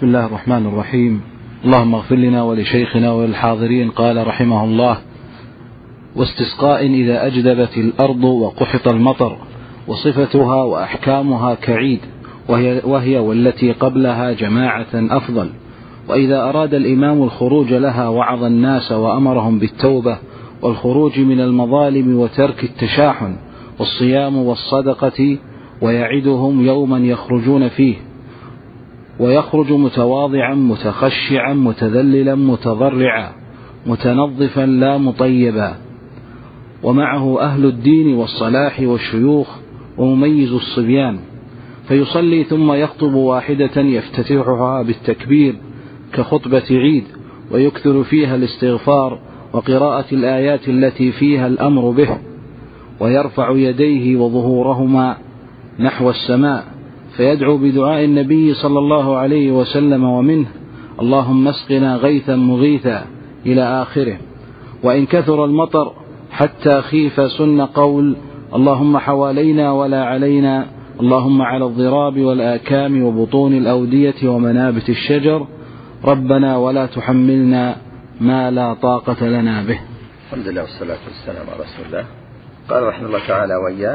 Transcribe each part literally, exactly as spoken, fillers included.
بسم الله الرحمن الرحيم. اللهم اغفر لنا ولشيخنا وللحاضرين. قال رحمه الله: واستسقاء إذا أجدبت الأرض وقحط المطر، وصفتها وأحكامها كعيد، وهي, وهي والتي قبلها جماعة أفضل. وإذا أراد الإمام الخروج لها وعظ الناس وأمرهم بالتوبة والخروج من المظالم وترك التشاحن والصيام والصدقة، ويعدهم يوما يخرجون فيه، ويخرج متواضعا متخشعا متذللا متضرعا متنظفا لا مطيبا، ومعه أهل الدين والصلاح والشيوخ ومميز الصبيان، فيصلي ثم يخطب واحدة يفتتحها بالتكبير كخطبة عيد، ويكثر فيها الاستغفار وقراءة الآيات التي فيها الأمر به، ويرفع يديه وظهورهما نحو السماء، فيدعو بدعاء النبي صلى الله عليه وسلم ومنه: اللهم اسقنا غيثا مغيثا إلى آخره. وإن كثر المطر حتى خيف سن قول: اللهم حوالينا ولا علينا، اللهم على الضراب والآكام وبطون الأودية ومنابت الشجر، ربنا ولا تحملنا ما لا طاقة لنا به. الحمد لله والصلاة والسلام على رسول الله. قال رحمه الله تعالى وإياه: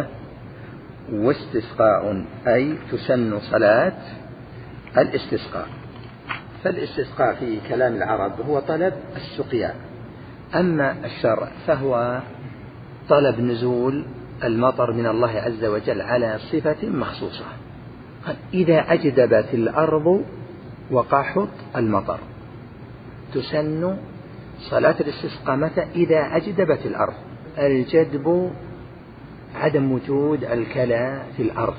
واستسقاء أي تسن صلاة الاستسقاء. فالاستسقاء في كلام العرب هو طلب السقيا، أما الشرع فهو طلب نزول المطر من الله عز وجل على صفة مخصوصة. إذا أجدبت الأرض وقحط المطر، تسن صلاة الاستسقاء متى؟ إذا أجدبت الأرض. الجدب عدم وجود الكلى في الأرض،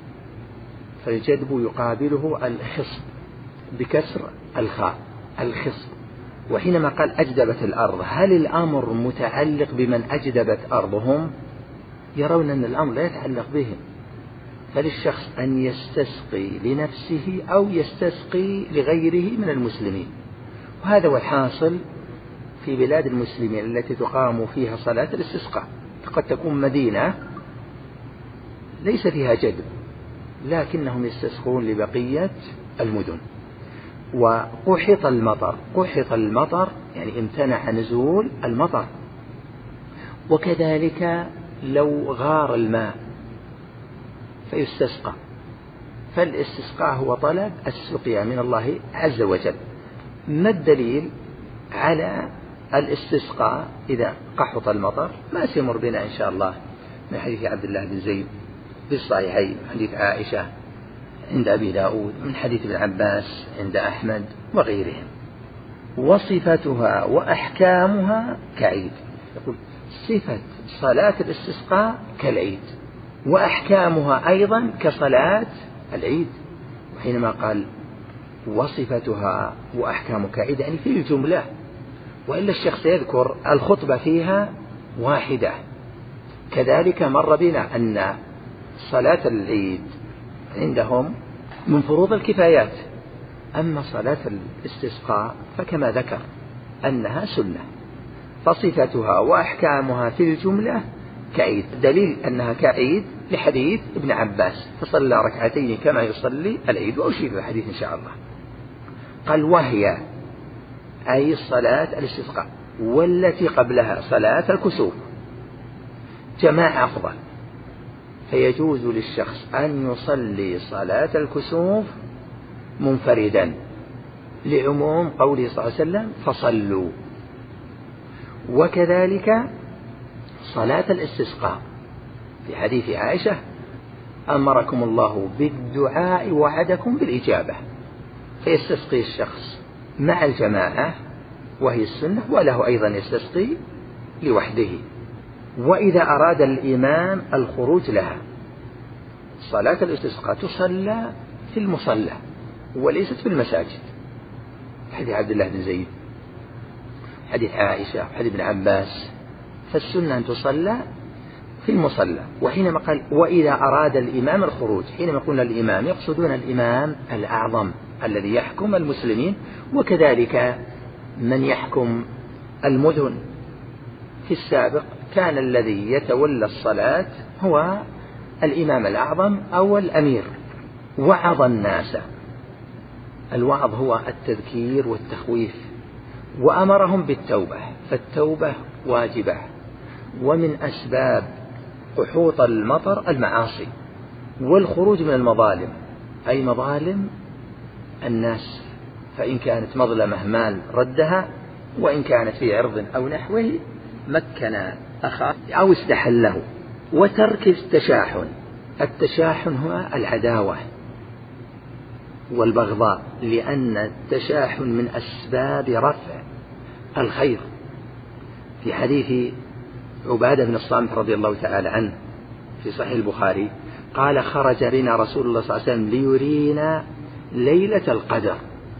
فالجدب يقابله الخصب بكسر الخاء، الخصب. وحينما قال أجدبت الأرض، هل الأمر متعلق بمن أجدبت أرضهم؟ يرون أن الأمر لا يتعلق بهم، فللشخص أن يستسقي لنفسه أو يستسقي لغيره من المسلمين. وهذا هو الحاصل في بلاد المسلمين التي تقام فيها صلاة الاستسقاء. قد تكون مدينة ليس فيها جدب، لكنهم يستسقون لبقية المدن. وقحط المطر، قحط المطر يعني امتنع نزول المطر. وكذلك لو غار الماء فيستسقى. فالاستسقاء هو طلب السقيا من الله عز وجل. ما الدليل على الاستسقاء إذا قحط المطر؟ ما سيمر بنا إن شاء الله من حديث عبد الله بن زيد في الصحيحين، حديث عائشة عند أبي داود، من حديث ابن عباس عند أحمد وغيرهم. وصفتها وأحكامها كعيد. يقول صفة صلاة الاستسقاء كالعيد، وأحكامها أيضا كصلاة العيد. وحينما قال وصفتها وأحكام كعيد يعني في الجملة، وإلا الشخص يذكر الخطبة فيها واحدة. كذلك مر بنا أن صلاة العيد عندهم من فروض الكفايات، أما صلاة الاستسقاء فكما ذكر أنها سنة. فصفتها وأحكامها في الجملة كعيد. دليل أنها كعيد لحديث ابن عباس: فصلى ركعتين كما يصلي العيد، وأشير الحديث إن شاء الله. قال وهي أي صلاة الاستسقاء، والتي قبلها صلاة الكسوف جماعة أفضل. فيجوز للشخص أن يصلي صلاة الكسوف منفردا لعموم قوله صلى الله عليه وسلم: فصلوا. وكذلك صلاة الاستسقاء في حديث عائشة: أمركم الله بالدعاء وعدكم بالإجابة. فيستسقي الشخص مع الجماعة وهي السنة، وله أيضا يستسقي لوحده. وإذا أراد الإمام الخروج لها، صلاة الاستسقاء تصلى في المصلى وليست في المساجد. حديث عبد الله بن زيد، حديث عائشة، حديث ابن عباس. فالسنة أن تصلى في المصلى. وحينما قال وإذا أراد الإمام الخروج، حينما قلنا الإمام يقصدون الإمام الأعظم الذي يحكم المسلمين، وكذلك من يحكم المدن. في السابق كان الذي يتولى الصلاة هو الإمام الأعظم أو الأمير. وعظ الناس، الوعظ هو التذكير والتخويف، وأمرهم بالتوبة، فالتوبة واجبة. ومن أسباب قحوط المطر المعاصي والخروج من المظالم، أي مظالم الناس، فإن كانت مظلمة مال ردها، وإن كانت في عرض أو نحوه مكن أخاه أو استحله. وترك التشاحن، التشاحن هو العداوة والبغضاء، لأن التشاحن من أسباب رفع الخير. في حديث عبادة بن الصامت رضي الله تعالى عنه في صحيح البخاري قال: خرج بنا رسول الله صلى الله عليه وسلم ليرينا ليلة القدر،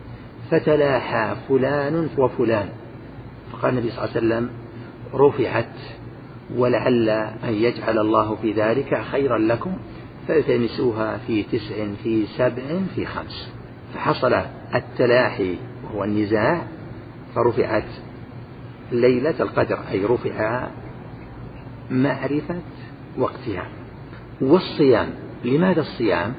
فتلاحى فلان وفلان، فقال النبي صلى الله عليه وسلم: رفعت، ولعل أن يجعل الله في ذلك خيرا لكم، فالتمسوها في تسع في سبع في خمس. فحصل التلاحي وهو النزاع، فرفعت ليلة القدر، أي رفع معرفة وقتها. والصيام، لماذا الصيام؟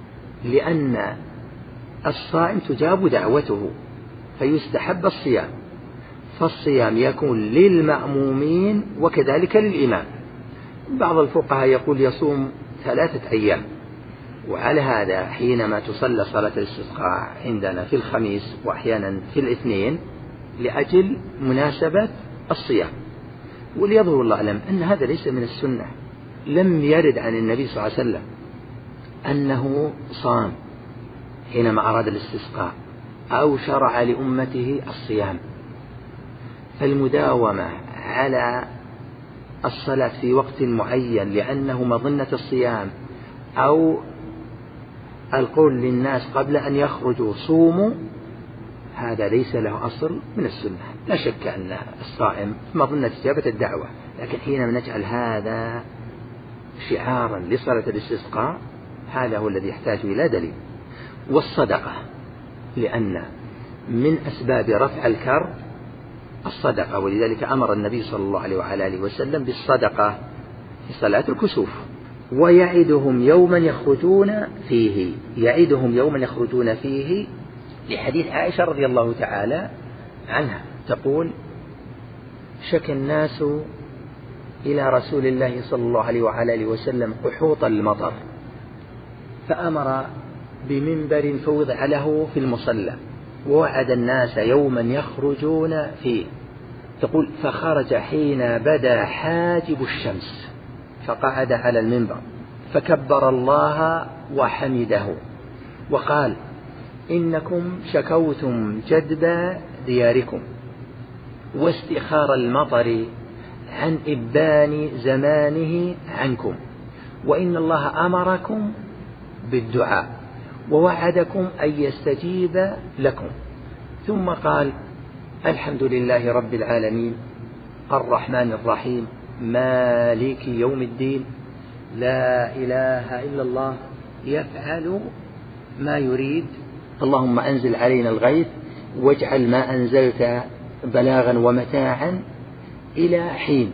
لأن الصائم تجاب دعوته فيستحب الصيام، فالصيام يكون للمأمومين وكذلك للإمام. بعض الفقهاء يقول يصوم ثلاثة أيام، وعلى هذا حينما تصلى صلاة الاستسقاء عندنا في الخميس وأحيانا في الاثنين لأجل مناسبة الصيام. وليظهر الله أعلم أن هذا ليس من السنة، لم يرد عن النبي صلى الله عليه وسلم أنه صام حينما أراد الاستسقاء أو شرع لأمته الصيام. فالمداومة على الصلاة في وقت معين لأنه مظنة الصيام، أو القول للناس قبل أن يخرجوا صوموا، هذا ليس له أصل من السنة. لا شك أن الصائم مظنة إجابة الدعوة، لكن حينما نجعل هذا شعارا لصلاة الاستسقاء هذا هو الذي يحتاج إلى دليل. والصدقة، لأن من أسباب رفع الكرب الصدقة، ولذلك أمر النبي صلى الله عليه وعلى آله وسلم بالصدقة في صلاة الكسوف. ويعدهم يوما يخرجون فيه، يعدهم يوما يخرجون فيه لحديث عائشة رضي الله تعالى عنها تقول: شكى الناس إلى رسول الله صلى الله عليه وعلى آله وسلم قحوط المطر، فأمر بمنبر فوضع له في المصلى، ووعد الناس يوما يخرجون فيه. تقول: فخرج حين بدا حاجب الشمس، فقعد على المنبر فكبر الله وحمده وقال: إنكم شكوتم جدب دياركم واستخار المطر عن إبان زمانه عنكم، وإن الله أمركم بالدعاء ووعدكم أن يستجيب لكم. ثم قال: الحمد لله رب العالمين الرحمن الرحيم مالك يوم الدين لا إله إلا الله يفعل ما يريد، اللهم أنزل علينا الغيث واجعل ما أنزلت بلاغا ومتاعا إلى حين.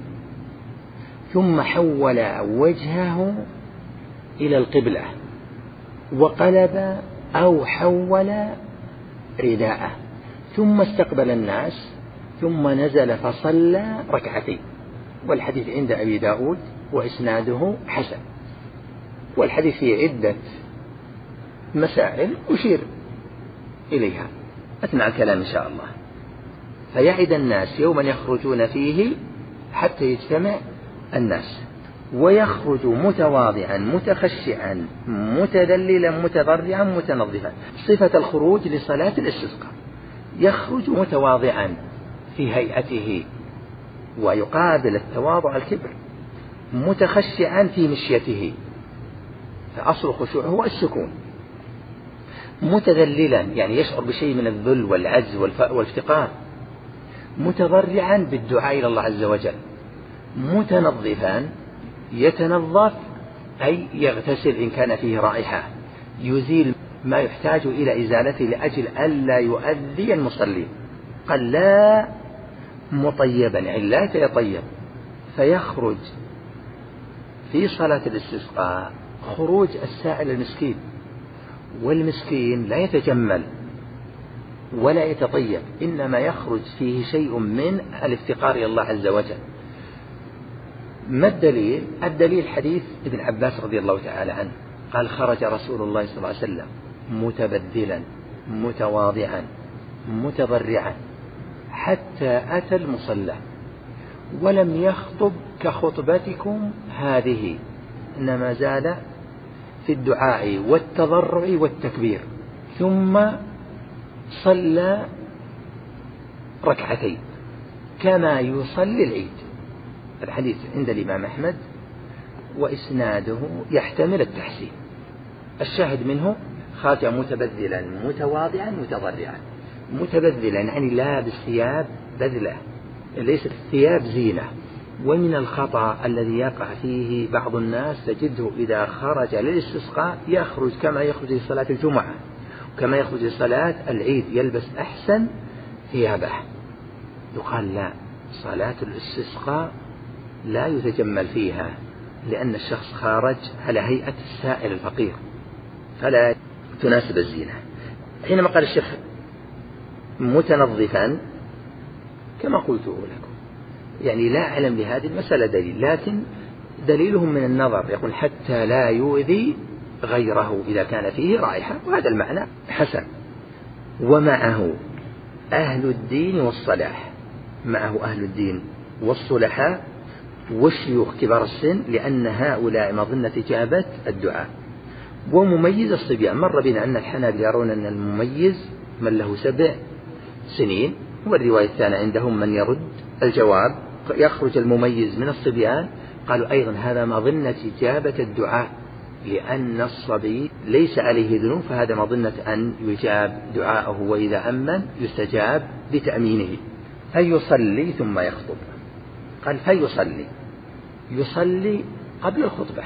ثم حول وجهه إلى القبلة وقلب أو حول رداءه، ثم استقبل الناس، ثم نزل فصلى ركعتين. والحديث عند أبي داود وإسناده حسن. والحديث فيه عدة مسائل أشير إليها أثناء الكلام إن شاء الله. فيعد الناس يوما يخرجون فيه حتى يجتمع الناس، ويخرج متواضعا متخشعا متذللا متضرعا متنظفا. صفة الخروج لصلاة الاستسقاء: يخرج متواضعا في هيئته، ويقابل التواضع الكبر، متخشعا في مشيته، فأصل الخشوع هو السكون، متذللا يعني يشعر بشيء من الذل والعجز والافتقار، متضرعا بالدعاء إلى الله عز وجل، متنظفا يتنظف أي يغتسل إن كان فيه رائحة، يزيل ما يحتاج إلى إزالته لأجل ألا يؤذي المصلين. قال: لا مطيبا يعني لا يتطيب. فيخرج في صلاة الاستسقاء خروج السائل المسكين، والمسكين لا يتجمل ولا يتطيب، إنما يخرج فيه شيء من الافتقار إلى الله عز وجل. ما الدليل؟ الدليل حديث ابن عباس رضي الله تعالى عنه قال خرج رسول الله صلى الله عليه وسلم متبذلا متواضعا متضرعا حتى أتى المصلى ولم يخطب كخطبتكم هذه، إنما زال في الدعاء والتضرع والتكبير، ثم صلى ركعتين كما يصلي العيد. الحديث عند الإمام أحمد وإسناده يحتمل التحسين. الشاهد منه خرج متبذلا متواضعا متضرعا. متبذلا يعني لابس ثياب بذلة، ليست الثياب زينة. ومن الخطأ الذي يقع فيه بعض الناس تجده إذا خرج للاستسقاء يخرج كما يخرج لصلاة الجمعة وكما يخرج لصلاة العيد، يلبس أحسن ثيابه. يقال لا، صلاة الاستسقاء لا يتجمل فيها، لأن الشخص خارج على هيئة السائل الفقير فلا تناسب الزينة. حينما قال الشيخ متنظفا كما قلت لكم، يعني لا أعلم لهذه المسألة دليل، لكن دليلهم من النظر، يقول حتى لا يؤذي غيره إذا كان فيه رائحة، وهذا المعنى حسن. ومعه أهل الدين والصلاح، معه أهل الدين والصلحاء والشيوخ كبار السن، لأن هؤلاء مظنة إجابة الدعاء. ومميز الصبيان، مر بنا أن الحنابلة يرون أن المميز من له سبع سنين، والرواية الثانية عندهم من يرد الجواب يخرج المميز من الصبيان. قالوا أيضا هذا مظنة إجابة الدعاء، لأن الصبي ليس عليه ذنوب، فهذا مظنة أن يجاب دعاءه، وإذا أمن يستجاب بتأمينه. فيصلي ثم يخطب. قال فيصلي، يصلي قبل الخطبة.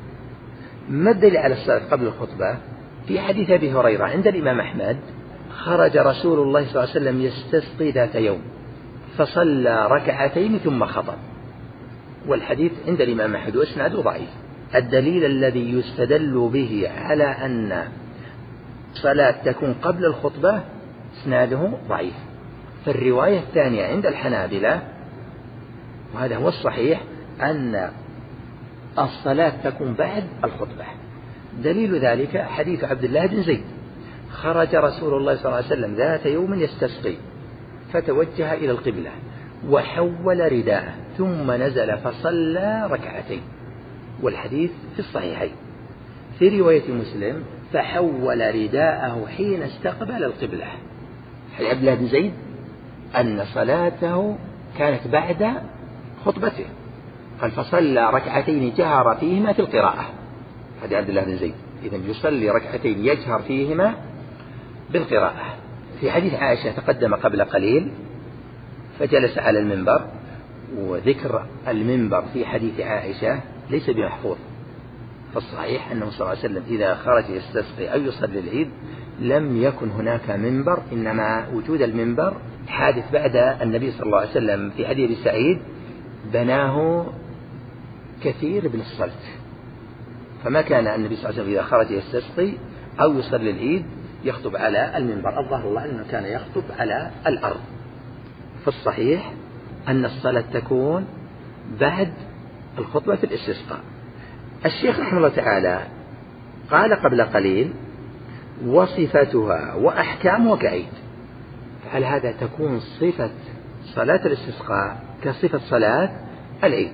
ما الدليل على الصلاة قبل الخطبة؟ في حديث أبي هريرة عند الإمام أحمد خرج رسول الله صلى الله عليه وسلم يستسقي ذات يوم فصلى ركعتين ثم خطب، والحديث عند الإمام أحمد وإسناده ضعيف. الدليل الذي يستدل به على أن الصلاة تكون قبل الخطبة إسناده ضعيف. فالرواية الثانية عند الحنابلة، وهذا هو الصحيح، أن الصلاة تكون بعد الخطبة. دليل ذلك حديث عبد الله بن زيد خرج رسول الله صلى الله عليه وسلم ذات يوم يستسقي فتوجه إلى القبلة وحول رداءه ثم نزل فصلى ركعتين، والحديث في الصحيحين. في رواية مسلم فحول رداءه حين استقبل القبلة. حديث عبد الله بن زيد أن صلاته كانت بعد خطبته، قال فصلى ركعتين جهر فيهما في القراءة. هذا عبد الله بن زيد، إذن يصلي ركعتين يجهر فيهما بالقراءة. في حديث عائشة تقدم قبل قليل فجلس على المنبر، وذكر المنبر في حديث عائشة ليس بمحفوظ. فالصحيح أنه صلى الله عليه وسلم إذا خرج يستسقي أو يصلي العيد لم يكن هناك منبر، إنما وجود المنبر حادث بعد النبي صلى الله عليه وسلم. في حديث سعيد بناه كثير بن الصلت، فما كان النبي صلى الله عليه وسلم إذا خرج يستسقي أو يصلي العيد يخطب على المنبر، الظاهر الله أنه كان يخطب على الأرض. فالصحيح أن الصلاة تكون بعد الخطبة في الاستسقاء. الشيخ رحمه الله تعالى قال قبل قليل وصفتها وأحكامها كعيد. فهل هذا تكون صفة صلاة الاستسقاء كصفة صلاة العيد؟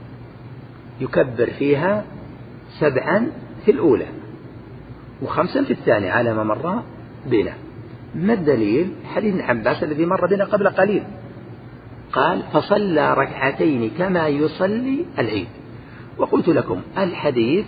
يكبر فيها سبعا في الأولى وخمسا في الثانية على ما مر بنا. ما الدليل؟ حديث ابن عباس الذي مر بنا قبل قليل، قال فصلى ركعتين كما يصلي العيد. وقلت لكم الحديث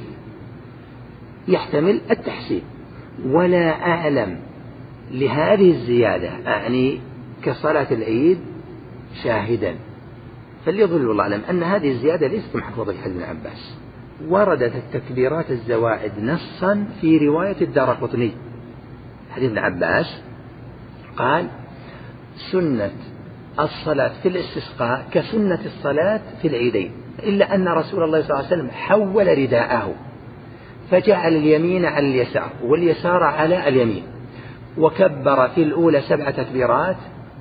يحتمل التحسين، ولا أعلم لهذه الزيادة أعني كصلاة العيد شاهدا، فليظل الله أعلم أن هذه الزيادة ليست محفوظة في حديث ابن عباس. وردت التكبيرات الزوائد نصا في رواية الدارقطني. حديث ابن عباس قال سنة الصلاة في الاستسقاء كسنة الصلاة في العيدين، إلا أن رسول الله صلى الله عليه وسلم حول رداءه فجعل اليمين على اليسار واليسار على اليمين، وكبر في الأولى سبع تكبيرات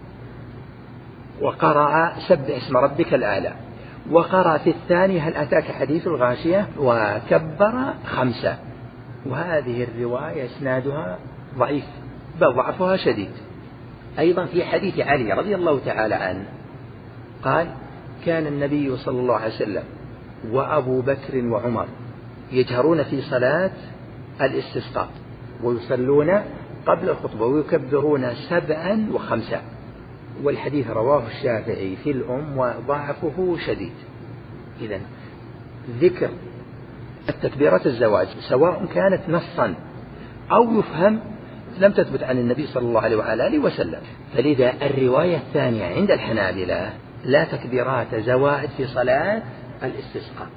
وقرأ سبح اسم ربك الأعلى، وقرأ في الثانية هل أتاك حديث الغاشية وكبر خمسة. وهذه الرواية إسنادها ضعيف بل ضعفها شديد. أيضا في حديث علي رضي الله تعالى عنه قال كان النبي صلى الله عليه وسلم وأبو بكر وعمر يجهرون في صلاة الاستسقاء ويصلون قبل الخطبة ويكبرون سبعا وخمسا. والحديث رواه الشافعي في الأم وضعفه شديد. إذن ذكر التكبيرات الزواج سواء كانت نصا أو يفهم لم تثبت عن النبي صلى الله عليه وآله وسلم. فلذا الرواية الثانية عند الحنابلة لا تكبيرات زوائد في صلاة الاستسقاء.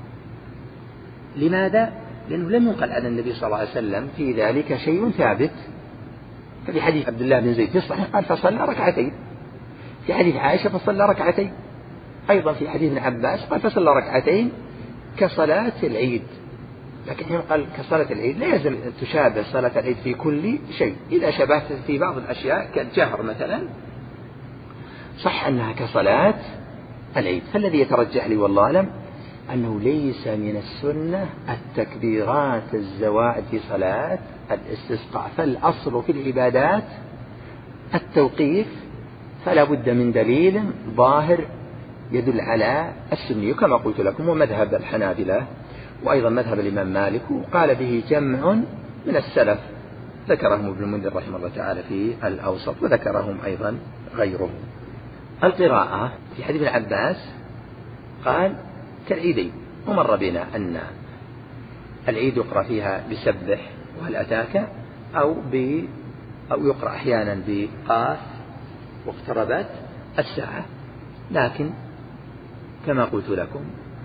لماذا؟ لأنه لم ينقل عن النبي صلى الله عليه وسلم في ذلك شيء ثابت. ففي حديث عبد الله بن زيد في الصحيح قال فصلى ركعتين، في حديث عائشة فصلى ركعتين، أيضا في حديث ابن عباس قال فصلى ركعتين كصلاة العيد. لكن حين قال كصلاة العيد لا يلزم أن تشابه صلاة العيد في كل شيء. إذا شبهت في بعض الأشياء كالجهر مثلا صح أنها كصلاة العيد. فالذي يترجح لي والله أعلم أنه ليس من السنة التكبيرات الزوائد في صلاة الاستسقاء، فالأصل في العبادات التوقيف، فلا بد من دليل ظاهر يدل على السنة كما قلت لكم. ومذهب الحنابلة وأيضا مذهب الإمام مالك وقال به جمع من السلف ذكرهم ابن المنذر رحمه الله تعالى في الأوسط وذكرهم أيضا غيره. القراءة في حديث ابن عباس قال كالعيدين، ومر بنا أن العيد يقرأ فيها بسبح وهل أتاك أو, ب أو يقرأ أحيانا بقاف واقتربت الساعة. لكن كما قلت لكم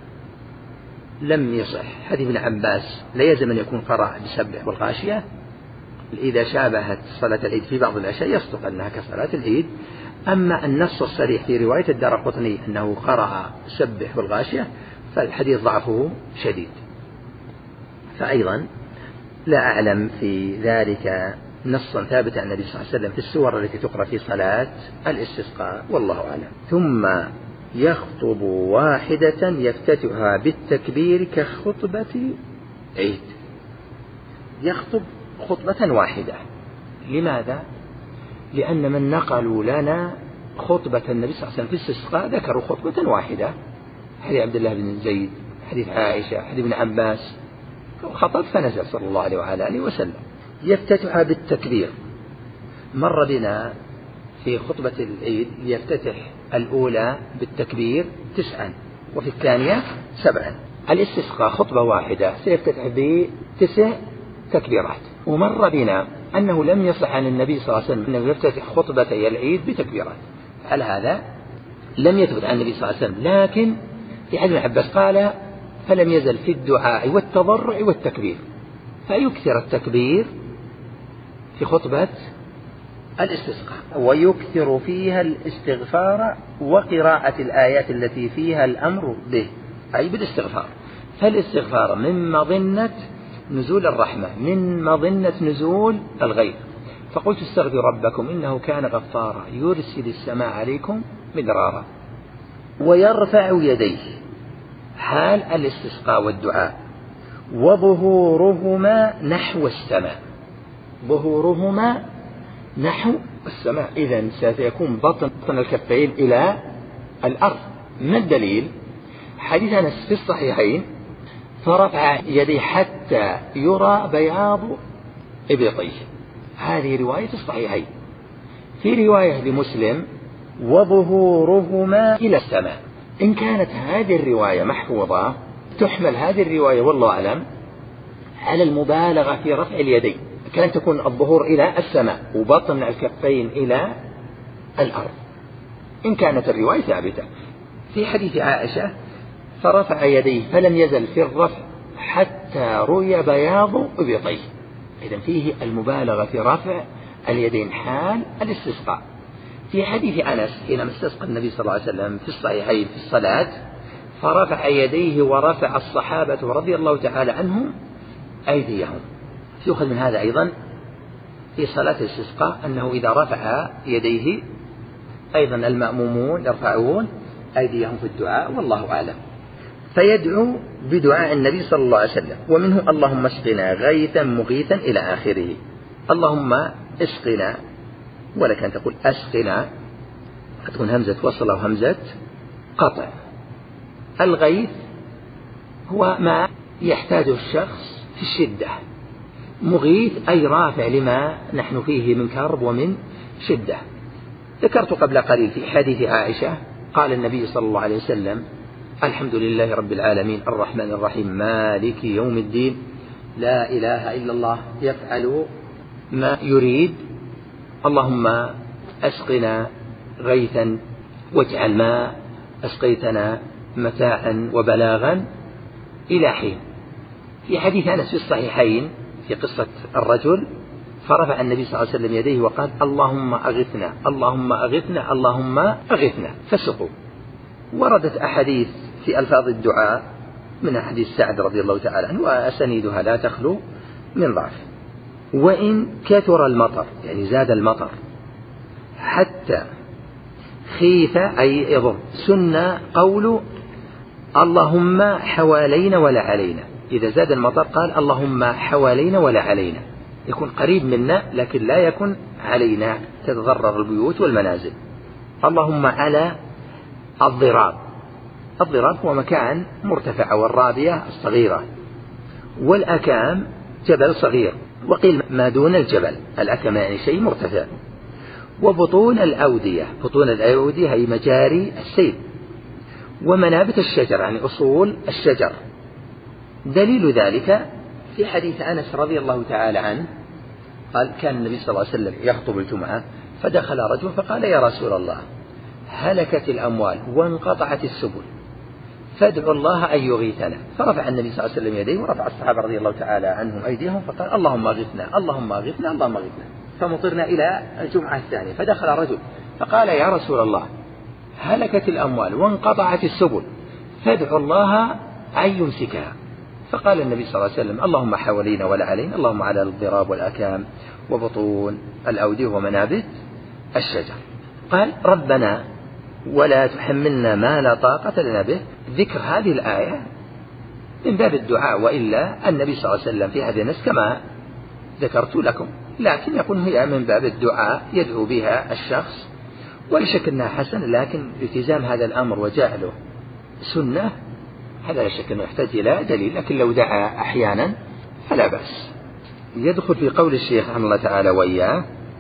لم يصح حديث ابن عباس لا يلزم أن يكون قرأ بسبح والغاشية. إذا شابهت صلاة العيد في بعض الأشياء يصدق أنها كصلاة العيد. أما النص الصريح في رواية الدارقطني أنه قرأ سبح والغاشية فالحديث ضعفه شديد. فأيضا لا أعلم في ذلك نصا ثابت عن النبي صلى الله عليه وسلم في السور التي تقرأ في صلاة الاستسقاء والله أعلم. ثم يخطب واحدة يفتتحها بالتكبير كخطبة عيد. يخطب خطبة واحدة. لماذا؟ لأن من نقلوا لنا خطبة النبي صلى الله عليه وسلم في الاستسقاء ذكروا خطبة واحدة، حديث عبد الله بن زيد، حديث عائشة، حديث ابن عباس، خطب فنزل صلى الله عليه وآله وسلم. يفتتح بالتكبير. مر بنا في خطبة العيد يفتتح الأولى بالتكبير تسعا وفي الثانية سبعا. الاستسقاء خطبة واحدة سيفتتح بتسع تكبيرات. ومر بنا أنه لم يصح عن النبي صلى الله عليه وسلم أنه يفتتح خطبتي العيد بتكبيرات. على هذا لم يثبت عن النبي صلى الله عليه وسلم. لكن في حديث ابن عباس قال فلم يزل في الدعاء والتضرع والتكبير، فيكثر التكبير في خطبة الاستسقاء ويكثر فيها الاستغفار وقراءة الآيات التي فيها الأمر به أي بالاستغفار. فالاستغفار من مظنة نزول الرحمة، من مظنة نزول الغيث. فقلت استغفروا ربكم إنه كان غفارا يرسل السماء عليكم مدرارا ويرفع يديه حال الاستسقاء والدعاء وظهورهما نحو السماء. ظهورهما نحو السماء، إذن سيكون بطن الكفين إلى الأرض. ما الدليل؟ حديث أنس في الصحيحين فرفع يديه حتى يرى بياض إبطيه، هذه رواية الصحيحين. في رواية لمسلم وظهورهما إلى السماء. إن كانت هذه الرواية محفوظة تحمل هذه الرواية والله أعلم على المبالغة في رفع اليدين، كان تكون الظهور إلى السماء وبطن الكفين إلى الأرض إن كانت الرواية ثابتة. في حديث عائشة فرفع يديه فلم يزل في الرفع حتى رؤي بياض إبطيه، إذن فيه المبالغة في رفع اليدين حال الاستسقاء. في حديث أنس حينما استسقى النبي صلى الله عليه وسلم في الصحيحين في الصلاة فرفع يديه ورفع الصحابة رضي الله تعالى عنهم أيديهم. يؤخذ من هذا أيضا في صلاة الاستسقاء أنه إذا رفع يديه أيضا المأمومون يرفعون أيديهم في الدعاء، والله أعلم. فيدعو بدعاء النبي صلى الله عليه وسلم، ومنه اللهم اسقنا غيثا مغيثا إلى آخره. اللهم اسقنا، ولك أن تقول أسقنا، تكون همزة وصل أو همزة قطع. الغيث هو ما يحتاجه الشخص في الشدة، مغيث أي رافع لما نحن فيه من كرب ومن شدة. ذكرت قبل قليل في حديث عائشة قال النبي صلى الله عليه وسلم الحمد لله رب العالمين الرحمن الرحيم مالك يوم الدين لا إله إلا الله يفعل ما يريد، اللهم أسقنا غيثا واجعل ما أسقيتنا متاعا وبلاغا إلى حين. في حديث أنس في الصحيحين في قصة الرجل فرفع النبي صلى الله عليه وسلم يديه وقال اللهم أغثنا اللهم أغثنا اللهم أغثنا فسقوا. وردت أحاديث في ألفاظ الدعاء من حديث سعد رضي الله تعالى عنه وأسانيدها لا تخلو من ضعف. وإن كثر المطر يعني زاد المطر حتى خيف أي يضر سن قول اللهم حوالينا ولا علينا. إذا زاد المطر قال اللهم حوالينا ولا علينا، يكون قريب منا لكن لا يكن علينا تتضرر البيوت والمنازل. اللهم على الضراب، الضراب هو مكان مرتفع والرابية الصغيرة، والأكام جبل صغير، وقيل ما دون الجبل، الأكام يعني شيء مرتفع. وبطون الأودية، بطون الأودية هي مجاري السيل. ومنابت الشجر يعني أصول الشجر. دليل ذلك في حديث أنس رضي الله تعالى عنه قال كان النبي صلى الله عليه وسلم يخطب الجمعة فدخل رجل فقال يا رسول الله هلكت الأموال وانقطعت السبل فادعوا الله أن يغيثنا. فرفع النبي صلى الله عليه وسلم يديه ورفع الصحابة رضي الله تعالى عنهم أيديهم فقال اللهم اغثنا اللهم اغثنا اللهم اغثنا. فمطرنا إلى الجمعة الثانية فدخل رجل فقال يا رسول الله هلكت الأموال وانقطعت السبل فادعوا الله أن يمسكها. فقال النبي صلى الله عليه وسلم اللهم حوالينا ولا علينا اللهم على الضراب والأكام وبطون الأودية ومنابت الشجر. قال ربنا ولا تحملنا ما لا طاقة لنا به. ذكر هذه الآية من باب الدعاء، وإلا النبي صلى الله عليه وسلم في هذه النص كما ذكرت لكم، لكن يكون هي من باب الدعاء يدعو بها الشخص، ولا شك أنها حسن، لكن التزام هذا الأمر وجعله سنة هذا لا شك أنه يحتاج إلى دليل، لكن لو دعا أحيانا فلا بأس. يدخل في قول الشيخ رحمه الله تعالى وإياه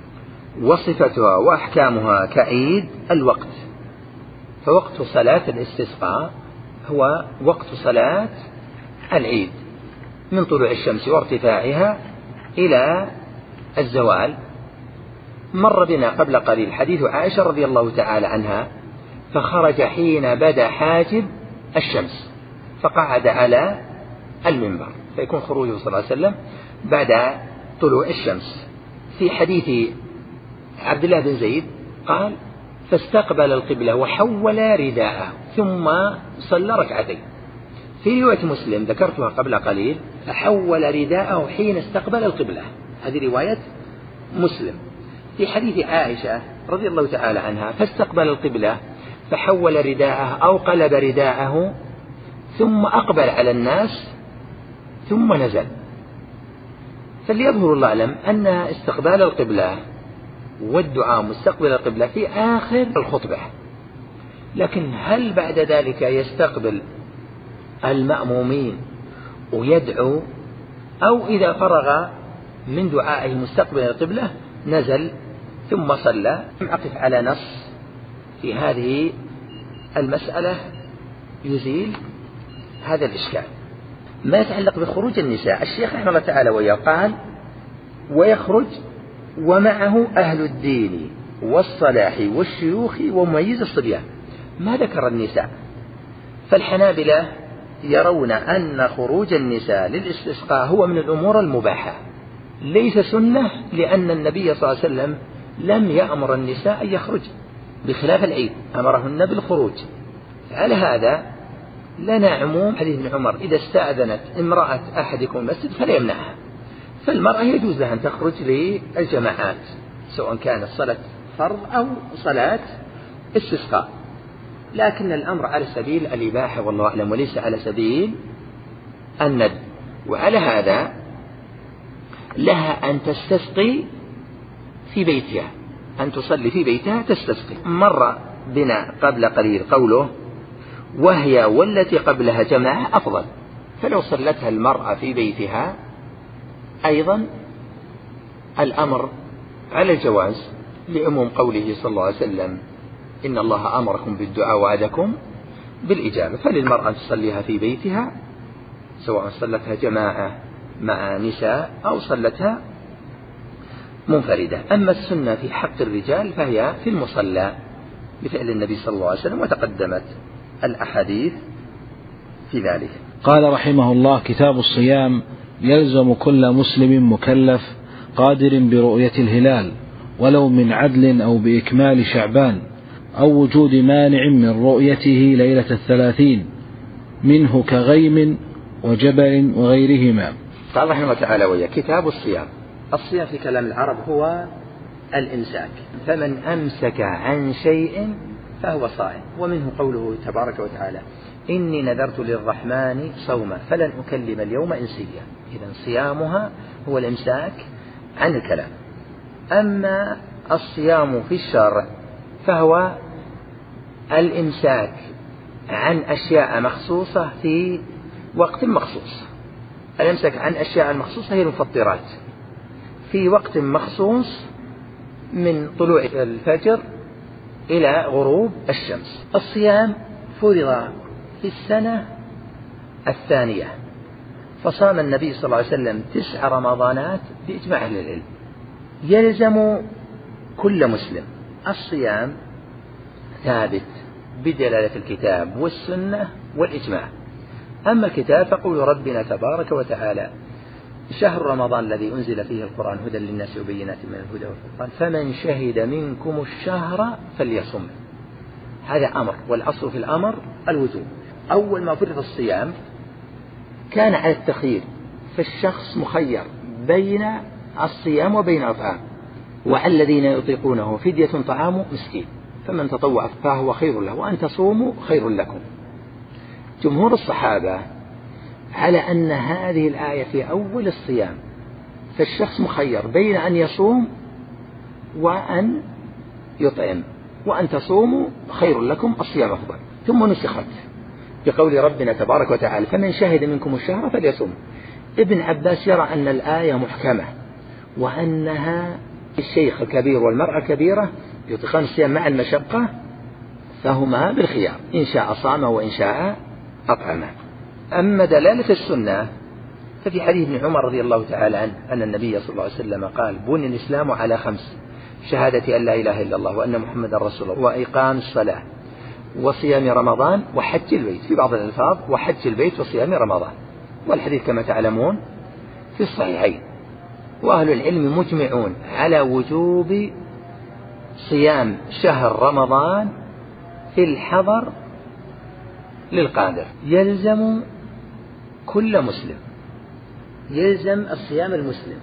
وصفتها وأحكامها كعيد الوقت. فوقت صلاة الاستسقاء هو وقت صلاة العيد من طلوع الشمس وارتفاعها إلى الزوال. مر بنا قبل قليل حديث عائشة رضي الله تعالى عنها فخرج حين بدا حاجب الشمس فقعد على المنبر، فيكون خروجه صلى الله عليه وسلم بعد طلوع الشمس. في حديث عبد الله بن زيد قال فاستقبل القبلة وحول رداءه ثم صلى ركعتين. في رواية مسلم ذكرتها قبل قليل حول رداءه حين استقبل القبلة، هذه رواية مسلم. في حديث عائشة رضي الله تعالى عنها فاستقبل القبلة فحول رداءه أو قلب رداءه ثم أقبل على الناس ثم نزل. فليظهر الله أعلم أن استقبال القبلة والدعاء مستقبل القبلة في آخر الخطبة، لكن هل بعد ذلك يستقبل المأمومين ويدعو، أو إذا فرغ من دعائه مستقبل القبلة نزل ثم صلى؟ أقف على نص في هذه المسألة يزيل هذا الإشكال. ما يتعلق بخروج النساء، الشيخ رحمه الله تعالى وياه قال ويخرج ومعه أهل الدين والصلاح والشيوخ ومميز الصبيان. ما ذكر النساء، فالحنابلة يرون أن خروج النساء للاستسقاء هو من الأمور المباحة ليس سنة، لأن النبي صلى الله عليه وسلم لم يأمر النساء أن يخرج بخلاف العيد أمرهن بالخروج. على هذا لنا عموم حديث ابن عمر إذا استأذنت امرأة أحدكم المسجد فلا يمنعها، فالمرأة يجوز لها أن تخرج للجماعات سواء كانت صلاة فرض أو صلاة استسقاء، لكن الأمر على سبيل الإباحة والله أعلم وليس على سبيل الندب. وعلى هذا لها أن تستسقي في بيتها، أن تصلي في بيتها تستسقي. مر بنا قبل قليل قوله وهي والتي قبلها جماعة أفضل، فلو صلتها المرأة في بيتها أيضا الأمر على الجواز لعموم قوله صلى الله عليه وسلم إن الله أمركم بالدعاء وعدكم بالإجابة، فللمرأة تصليها في بيتها سواء صلتها جماعة مع نساء أو صلتها منفردة. أما السنة في حق الرجال فهي في المصلى بفعل النبي صلى الله عليه وسلم، وتقدمت الأحاديث في ذلك. قال رحمه الله: كتاب الصيام. يلزم كل مسلم مكلف قادر برؤية الهلال ولو من عدل أو بإكمال شعبان أو وجود مانع من رؤيته ليلة الثلاثين منه كغيم وجبل وغيرهما. قال رحمه الله تعالى ويا كتاب الصيام. الصيام في كلام العرب هو الإمساك، فمن أمسك عن شيء فهو صائم، ومنه قوله تبارك وتعالى إني نذرت للرحمن صوما فلن أكلم اليوم إنسيا. إذن صيامها هو الإمساك عن الكلام. أما الصيام في الشرع فهو الإمساك عن أشياء مخصوصة في وقت مخصوص. الإمساك عن أشياء مخصوصة هي المفطرات في وقت مخصوص من طلوع الفجر إلى غروب الشمس. الصيام فرض في السنة الثانية، فصام النبي صلى الله عليه وسلم تسع رمضانات بإجماع أهل العلم. يلزم كل مسلم. الصيام ثابت بدلالة الكتاب والسنة والإجماع. أما الكتاب فقول ربنا تبارك وتعالى شهر رمضان الذي أنزل فيه القرآن هدى للناس وبينات من الهدى والفرقان فمن شهد منكم الشهر فليصم. هذا أمر، والأصل في الأمر الوجوب. أول ما فرض الصيام كان على التخيير، فالشخص مخير بين الصيام وبين الإطعام، وعلى الذين يطيقونه فدية طعام مسكين فمن تطوع فهو خير له وأن تصوموا خير لكم. جمهور الصحابة على أن هذه الآية في أول الصيام، فالشخص مخير بين أن يصوم وأن يطعم، وأن تصوموا خير لكم الصيام أفضل. ثم نسخت بقول ربنا تبارك وتعالى فمن شهد منكم الشهر فليصوم. ابن عباس يرى أن الآية محكمة وأنها الشيخ الكبير والمرأة الكبيرة يطيقان الصيام مع المشقة فهما بالخيار إن شاء صام وإن شاء أطعم. أما دلالة السنة ففي حديث ابن عمر رضي الله تعالى عنه أن النبي صلى الله عليه وسلم قال بني الإسلام على خمس: شهادة أن لا إله إلا الله وأن محمدا رسول الله وإقام الصلاة وصيام رمضان وحج البيت، في بعض الألفاظ وحج البيت وصيام رمضان. والحديث كما تعلمون في الصحيحين. وأهل العلم مجمعون على وجوب صيام شهر رمضان في الحضر للقادر. يلزم كل مسلم، يلزم الصيام المسلم،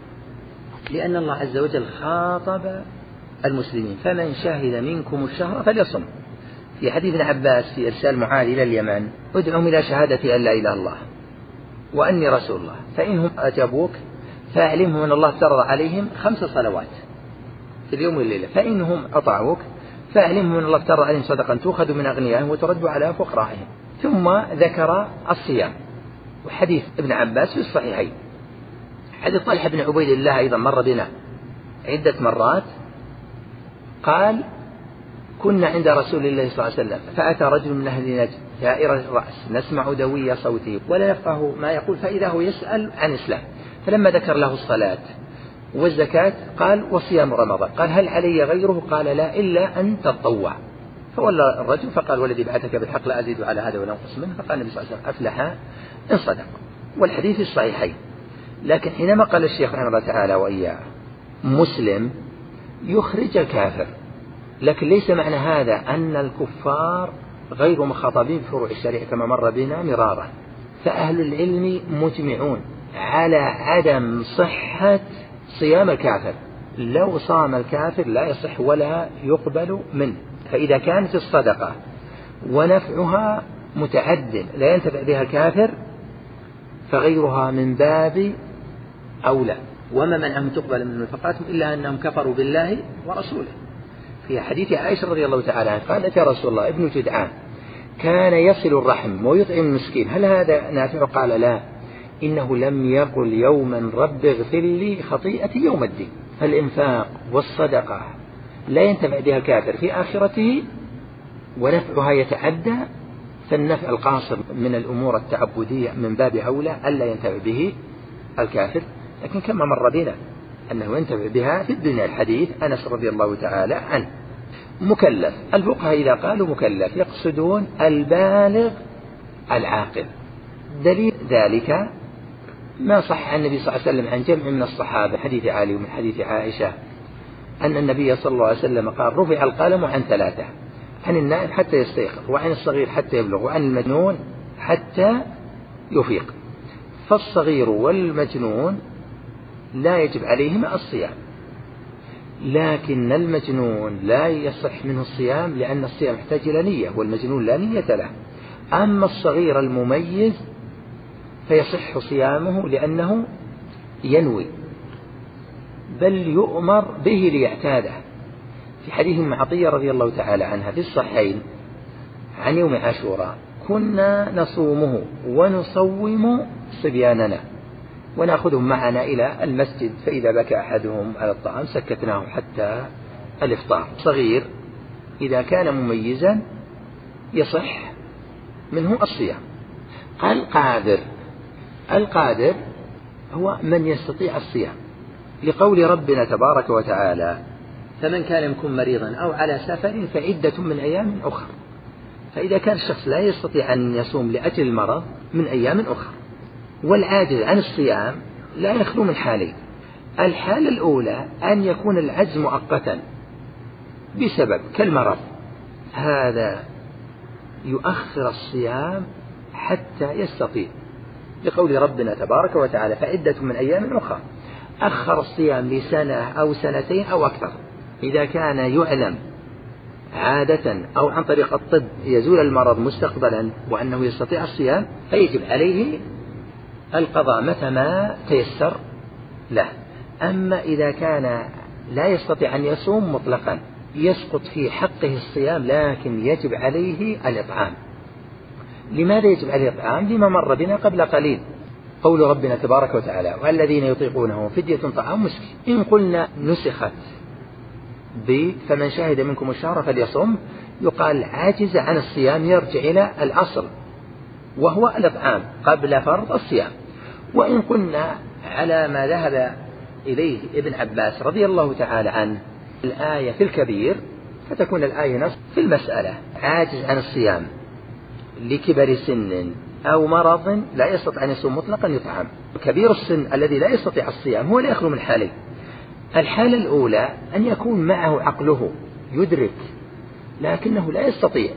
لأن الله عز وجل خاطب المسلمين فمن شهد منكم الشهر فليصم. في حديث ابن عباس في إرسال معاذ إلى اليمن ادعهم إلى شهادة أن لا إله إلا الله وأني رسول الله فإنهم أجابوك فأعلمهم أن الله افترض عليهم خمس صلوات في اليوم والليلة، فإنهم أطاعوك فأعلمهم أن الله افترض عليهم صدقا تؤخذ من أغنيائهم وترد على فقرائهم. ثم ذكر الصيام. وحديث ابن عباس في الصحيحين. حديث طلحة بن عبيد الله أيضا مر بنا عدة مرات. قال كنا عند رسول الله صلى الله عليه وسلم فأتى رجل من أهل نجد ثائر الرأس نسمع دوي صوته ولا نفقه ما يقول، فإذا هو يسأل عن الإسلام، فلما ذكر له الصلاة والزكاة قال وصيام رمضان، قال هل علي غيره؟ قال لا إلا أن تطوع. فولى الرجل فقال والذي بعثك بالحق لا أزيد على هذا ولا أنقص منه، فقال النبي صلى الله عليه وسلم أفلح إن صدق. والحديث الصحيحين. لكن حينما قال الشيخ رحمه الله تعالى وإياه مسلم يخرج الكافر، لكن ليس معنى هذا أن الكفار غير مخاطبين بفروع الشريعة كما مر بنا مرارا. فأهل العلم مجمعون على عدم صحة صيام الكافر. لو صام الكافر لا يصح ولا يقبل منه. فإذا كانت الصدقة ونفعها متعد لا ينتفع بها الكافر فغيرها من باب أولى. وما منعهم تقبل من نفقاتهم إلا أنهم كفروا بالله ورسوله. في حديث عائشة رضي الله تعالى عنها قالت: يا رسول الله، ابن جدعان كان يصل الرحم ويطعم المسكين، هل هذا نافع؟ قال: لا، إنه لم يقل يوما رب اغفر لي خطيئتي يوم الدين. فالإنفاق والصدقة لا ينتفع بها الكافر في آخرته ونفعها يتعدى، فالنفع القاصر من الأمور التعبدية من باب أولى ألا ينتفع به الكافر. لكن كما مر بنا أنه ينتفع بها في الدنيا. الحديث أنس رضي الله تعالى عنه. مكلف، الفقهاء إذا قالوا مكلف يقصدون البالغ العاقل. دليل ذلك ما صح عن النبي صلى الله عليه وسلم عن جمع من الصحابة، حديث علي ومن حديث عائشة، أن النبي صلى الله عليه وسلم قال: رفع القلم عن ثلاثة، عن النائم حتى يستيقظ، وعن الصغير حتى يبلغ، وعن المجنون حتى يفيق. فالصغير والمجنون لا يجب عليهما الصيام، لكن المجنون لا يصح منه الصيام لأن الصيام يحتاج إلى نية، والمجنون لا نية له. أما الصغير المميز فيصح صيامه لأنه ينوي، بل يؤمر به ليعتاده. في حديث أم عطية رضي الله تعالى عنها في الصحيحين عن يوم عاشوراء: كنا نصومه ونصوم صبياننا ونأخذهم معنا إلى المسجد، فإذا بكى أحدهم على الطعام سكتناه حتى الإفطار. صغير إذا كان مميزا يصح منه الصيام. قال: قادر، القادر هو من يستطيع الصيام، لقول ربنا تبارك وتعالى: فمن كان منكم مريضا أو على سفر فعدة من أيام أخرى. فإذا كان الشخص لا يستطيع أن يصوم لأجل المرض من أيام أخرى. والعاجز عن الصيام لا يخلو من حالين: الحالة الأولى أن يكون العجز مؤقتا بسبب كالمرض، هذا يؤخر الصيام حتى يستطيع، لقول ربنا تبارك وتعالى: فعدة من أيام أخرى. أخر الصيام لسنة أو سنتين أو أكثر. إذا كان يعلم عادة أو عن طريق الطب يزول المرض مستقبلا وأنه يستطيع الصيام فيجب عليه القضاء متى ما تيسر له. أما إذا كان لا يستطيع أن يصوم مطلقا يسقط في حقه الصيام، لكن يجب عليه الإطعام. لماذا يجب عليه الإطعام؟ لما مر بنا قبل قليل، قول ربنا تبارك وتعالى: والذين يطيقونه فدية طعام مسكين. إن قلنا نسخت ب فمن شهد منكم الشهر فليصم، يقال عاجز عن الصيام يرجع إلى الأصل وهو الإطعام قبل فرض الصيام. وإن قلنا على ما ذهب إليه ابن عباس رضي الله تعالى عنه الآية في الكبير، فتكون الآية نص في المسألة: عاجز عن الصيام لكبر سن أو مرض لا يستطيع أن يصوم مطلقا يطعم. كبير السن الذي لا يستطيع الصيام هو لا يخلو من حالين: الحالة الأولى أن يكون معه عقله يدرك لكنه لا يستطيع،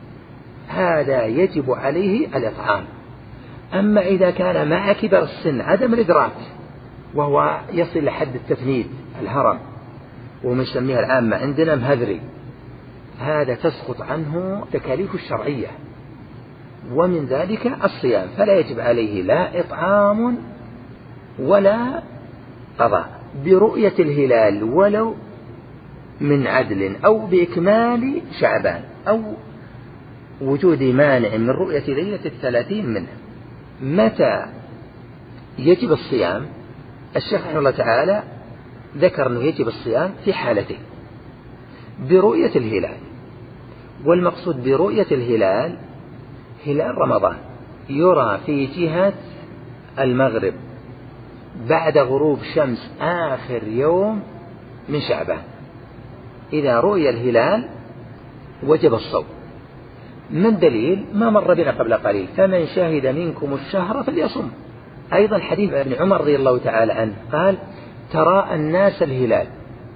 هذا يجب عليه الإطعام. أما إذا كان مع كبر السن عدم الإدراك وهو يصل لحد التفنيد الهرم ومسميها العامة عندنا مهذري، هذا تسقط عنه تكاليف الشرعية ومن ذلك الصيام، فلا يجب عليه لا إطعام ولا قضاء برؤية الهلال ولو من عدل أو بإكمال شعبان أو وجود مانع من رؤية ليلة الثلاثين منه. متى يجب الصيام؟ الشيخ رحمه الله تعالى ذكر أنه يجب الصيام في حالتين: برؤية الهلال، والمقصود برؤية الهلال هلال رمضان يرى في جهة المغرب بعد غروب شمس آخر يوم من شعبان. إذا رؤي الهلال وجب الصوم. من دليل ما مر بنا قبل قليل: فمن شهد منكم الشهر فليصم. أيضا حديث ابن عمر رضي الله تعالى عنه قال: ترى الناس الهلال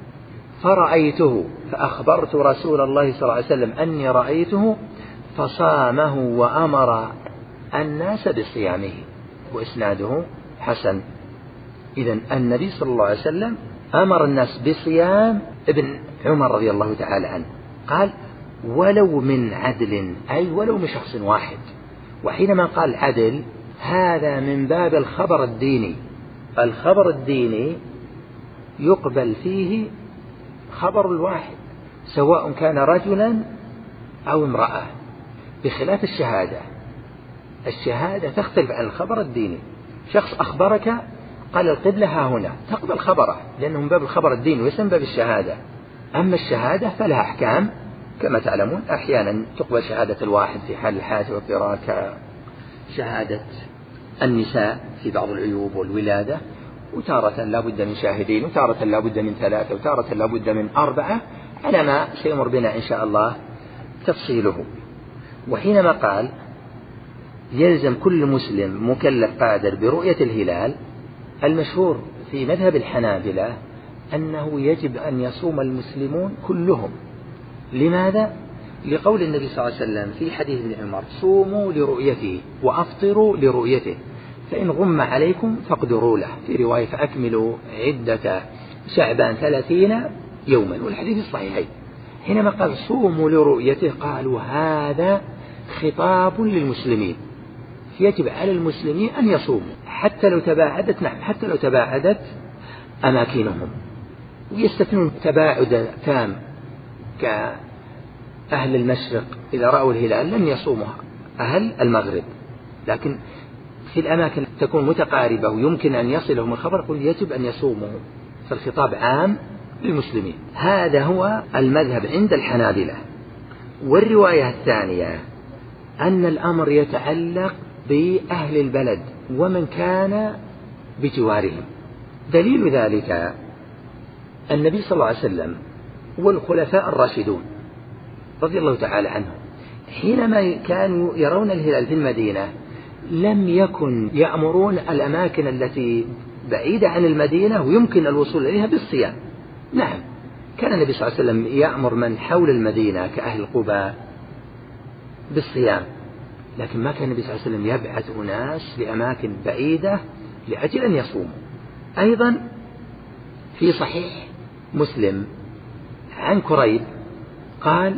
فرأيته فأخبرت رسول الله صلى الله عليه وسلم أني رأيته فصامه وأمر الناس بصيامه. وإسناده حسن. إذن النبي صلى الله عليه وسلم أمر الناس بصيام ابن عمر رضي الله تعالى عنه، قال ولو من عدل، أي ولو من شخص واحد. وحينما قال عدل هذا من باب الخبر الديني. الخبر الديني يقبل فيه خبر الواحد سواء كان رجلا أو امرأة، بخلاف الشهادة. الشهادة تختلف عن الخبر الديني. شخص أخبرك قال القبلة ها هنا، تقبل خبره لأنه من باب الخبر الديني وليس من باب الشهادة. أما الشهادة فلها أحكام كما تعلمون، أحيانا تقبل شهادة الواحد في حال الحاجة واضطرار كشهادة النساء في بعض العيوب والولادة، وتارة لا بد من شاهدين، وتارة لا بد من ثلاثة، وتارة لا بد من أربعة، على ما سيمر بنا إن شاء الله تفصيله. وحينما قال يلزم كل مسلم مكلف قادر برؤية الهلال، المشهور في مذهب الحنابلة أنه يجب أن يصوم المسلمون كلهم. لماذا؟ لقول النبي صلى الله عليه وسلم في حديث ابن عمر صوموا لرؤيته وأفطروا لرؤيته، فإن غم عليكم فاقدروا له، في رواية فأكملوا عدة شعبان ثلاثين يوما، والحديث الصحيحين. حينما قال صوموا لرؤيته قالوا هذا خطاب للمسلمين، يجب على المسلمين أن يصوموا حتى لو تباعدت، نعم حتى لو تباعدت أماكنهم، ويستثنون تباعد تام كأهل المشرق إذا رأوا الهلال لن يصوموا أهل المغرب، لكن في الأماكن تكون متقاربة ويمكن أن يصلهم الخبر يقول يجب أن يصوموا، فالخطاب عام للمسلمين. هذا هو المذهب عند الحنابلة. والرواية الثانية أن الأمر يتعلق بأهل البلد ومن كان بجوارهم. دليل ذلك النبي صلى الله عليه وسلم والخلفاء الراشدون رضي الله تعالى عنهم حينما كانوا يرون الهلال في المدينة لم يكن يأمرون الأماكن التي بعيدة عن المدينة ويمكن الوصول إليها بالصيام. نعم كان النبي صلى الله عليه وسلم يأمر من حول المدينة كأهل قباء بالصيام، لكن ما كان النبي صلى الله عليه وسلم يبعث أناس لأماكن بعيدة لأجل أن يصوموا. أيضا في صحيح مسلم عن كريب قال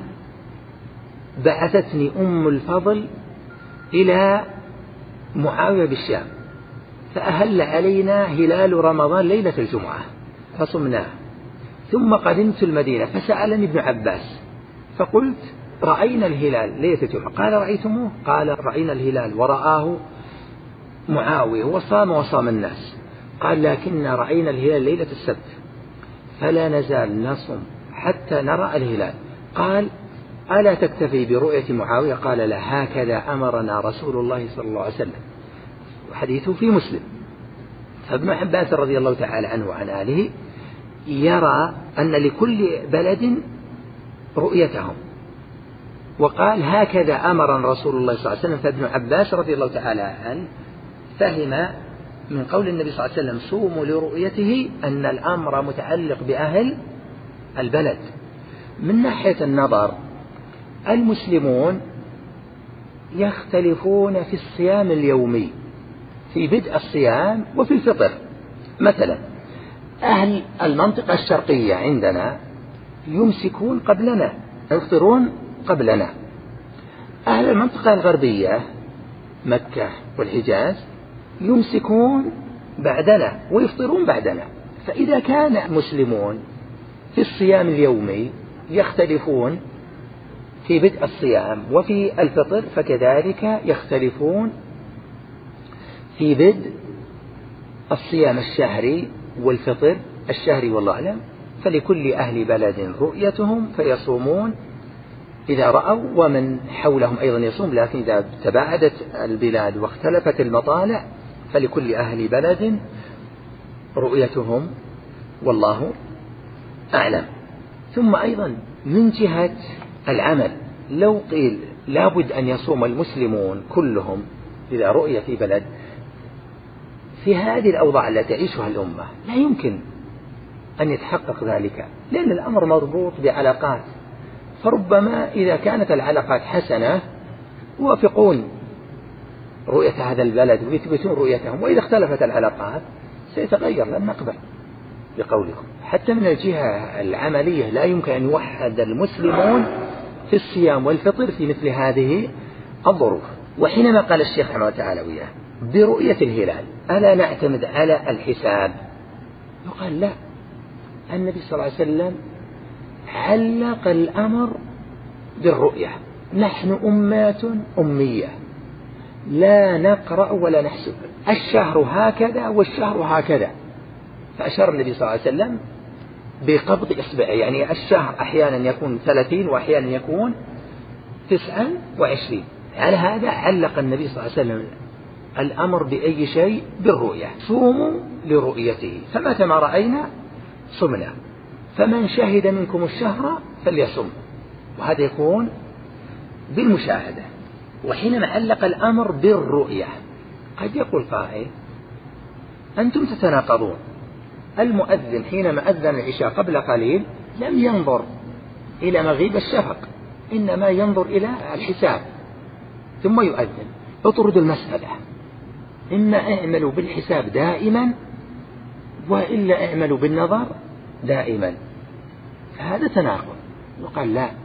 بعثتني أم الفضل إلى معاوية بالشام فأهل علينا هلال رمضان ليلة الجمعة فصمناه، ثم قدمت المدينة فسألني ابن عباس فقلت رأينا الهلال ليلة الجمعة، قال رأيتموه؟ قال رأينا الهلال ورآه معاوية وصام وصام الناس، قال لكن رأينا الهلال ليلة السبت فلا نزال نصم حتى نرى الهلال. قال ألا تكتفي برؤية معاوية؟ قال لا، هكذا أمرنا رسول الله صلى الله عليه وسلم، وحديثه في مسلم. فابن عباس رضي الله تعالى عنه وعن آله يرى أن لكل بلد رؤيتهم، وقال هكذا أمر رسول الله صلى الله عليه وسلم. فابن عباس رضي الله تعالى عنه فهم من قول النبي صلى الله عليه وسلم صوموا لرؤيته أن الأمر متعلق بأهل البلد. من ناحية النظر المسلمون يختلفون في الصيام اليومي في بدء الصيام وفي الفطر. مثلا أهل المنطقة الشرقية عندنا يمسكون قبلنا يفطرون قبلنا، أهل المنطقة الغربية مكة والحجاز يمسكون بعدنا ويفطرون بعدنا. فإذا كان المسلمون في الصيام اليومي يختلفون في بدء الصيام وفي الفطر، فكذلك يختلفون في بدء الصيام الشهري والفطر الشهري، والله أعلم. فلكل أهل بلد رؤيتهم فيصومون إذا رأوا، ومن حولهم أيضا يصوم، لكن إذا تباعدت البلاد واختلفت المطالع فلكل أهل بلد رؤيتهم، والله أعلم. ثم أيضا من جهة العمل لو قيل لابد أن يصوم المسلمون كلهم إذا رؤية في بلد، في هذه الأوضاع التي تعيشها الأمة لا يمكن أن يتحقق ذلك، لأن الأمر مربوط بعلاقات. فربما إذا كانت العلاقات حسنة يوافقون رؤية هذا البلد ويثبتون رؤيتهم، وإذا اختلفت العلاقات سيتغير، لن نقبل بقولكم. حتى من الجهة العملية لا يمكن أن يوحد المسلمون في الصيام والفطر في مثل هذه الظروف. وحينما قال الشيخ رحمه الله تعالى وياه برؤية الهلال ألا نعتمد على الحساب؟ يقال لا، النبي صلى الله عليه وسلم علق الأمر بالرؤية. نحن أمات أمية لا نقرأ ولا نحسب، الشهر هكذا والشهر هكذا، فأشار النبي صلى الله عليه وسلم بقبض إصبعه، يعني الشهر أحيانا يكون ثلاثين وأحيانا يكون تسعا وعشرين. على هذا علق النبي صلى الله عليه وسلم الأمر بأي شيء بالرؤية. صوموا لرؤيته فمتى ما رأينا صمنا، فمن شهد منكم الشهر فليصم، وهذا يكون بالمشاهدة. وحينما علق الأمر بالرؤية قد يقول قائل أنتم تتناقضون، المؤذن حينما أذن العشاء قبل قليل لم ينظر إلى مغيب الشفق، إنما ينظر إلى الحساب ثم يؤذن. اطرد المسألة، إما اعملوا بالحساب دائما وإلا اعملوا بالنظر دائما، هذا تناقض. وقال لا،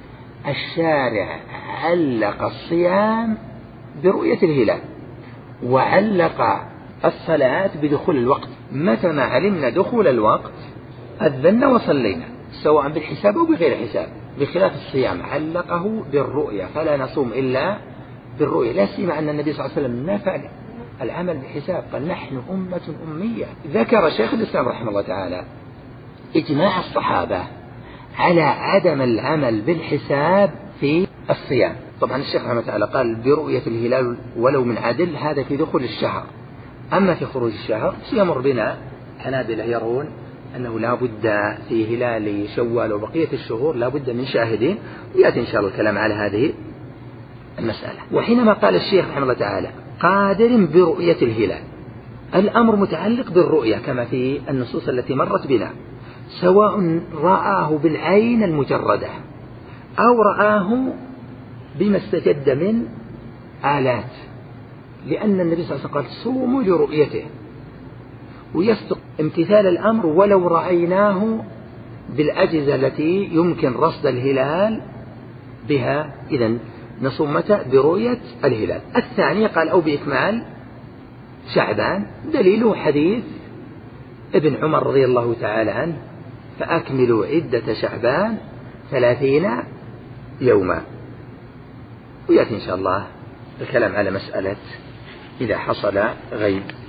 الشارع علق الصيام برؤية الهلال وعلق الصلاة بدخول الوقت، متى ما علمنا دخول الوقت أذنا وصلينا سواء بالحساب أو بغير حساب، بخلاف الصيام علقه بالرؤية فلا نصوم إلا بالرؤية. لا سيما أن النبي صلى الله عليه وسلم نفى العمل بالحساب، قال نحن أمة أمية. ذكر شيخ الإسلام رحمه الله تعالى إجماع الصحابة على عدم العمل بالحساب في الصيام. طبعا الشيخ رحمه الله تعالى قال برؤية الهلال ولو من عدل، هذا في دخول الشهر. أما في خروج الشهر سيمر بنا حنابلة يرون أنه لا بد في هلال شوال وبقية الشهور لا بد من شاهدين، ويأتي إن شاء الله الكلام على هذه المسألة. وحينما قال الشيخ رحمه الله تعالى قادر برؤية الهلال، الأمر متعلق بالرؤية كما في النصوص التي مرت بنا، سواء رآه بالعين المجردة أو رآه بما استجد من آلات، لأن النبي صلى الله عليه وسلم قال صوموا لرؤيته، ويصدق امتثال الأمر ولو رأيناه بالأجهزة التي يمكن رصد الهلال بها، إذن نصوم متى؟ برؤية الهلال. الثانية قال أو بإكمال شعبان، دليله حديث ابن عمر رضي الله تعالى عنه فأكملوا عدة شعبان ثلاثين يوما. ويأتي إن شاء الله الكلام على مسألة إذا حصل غيب.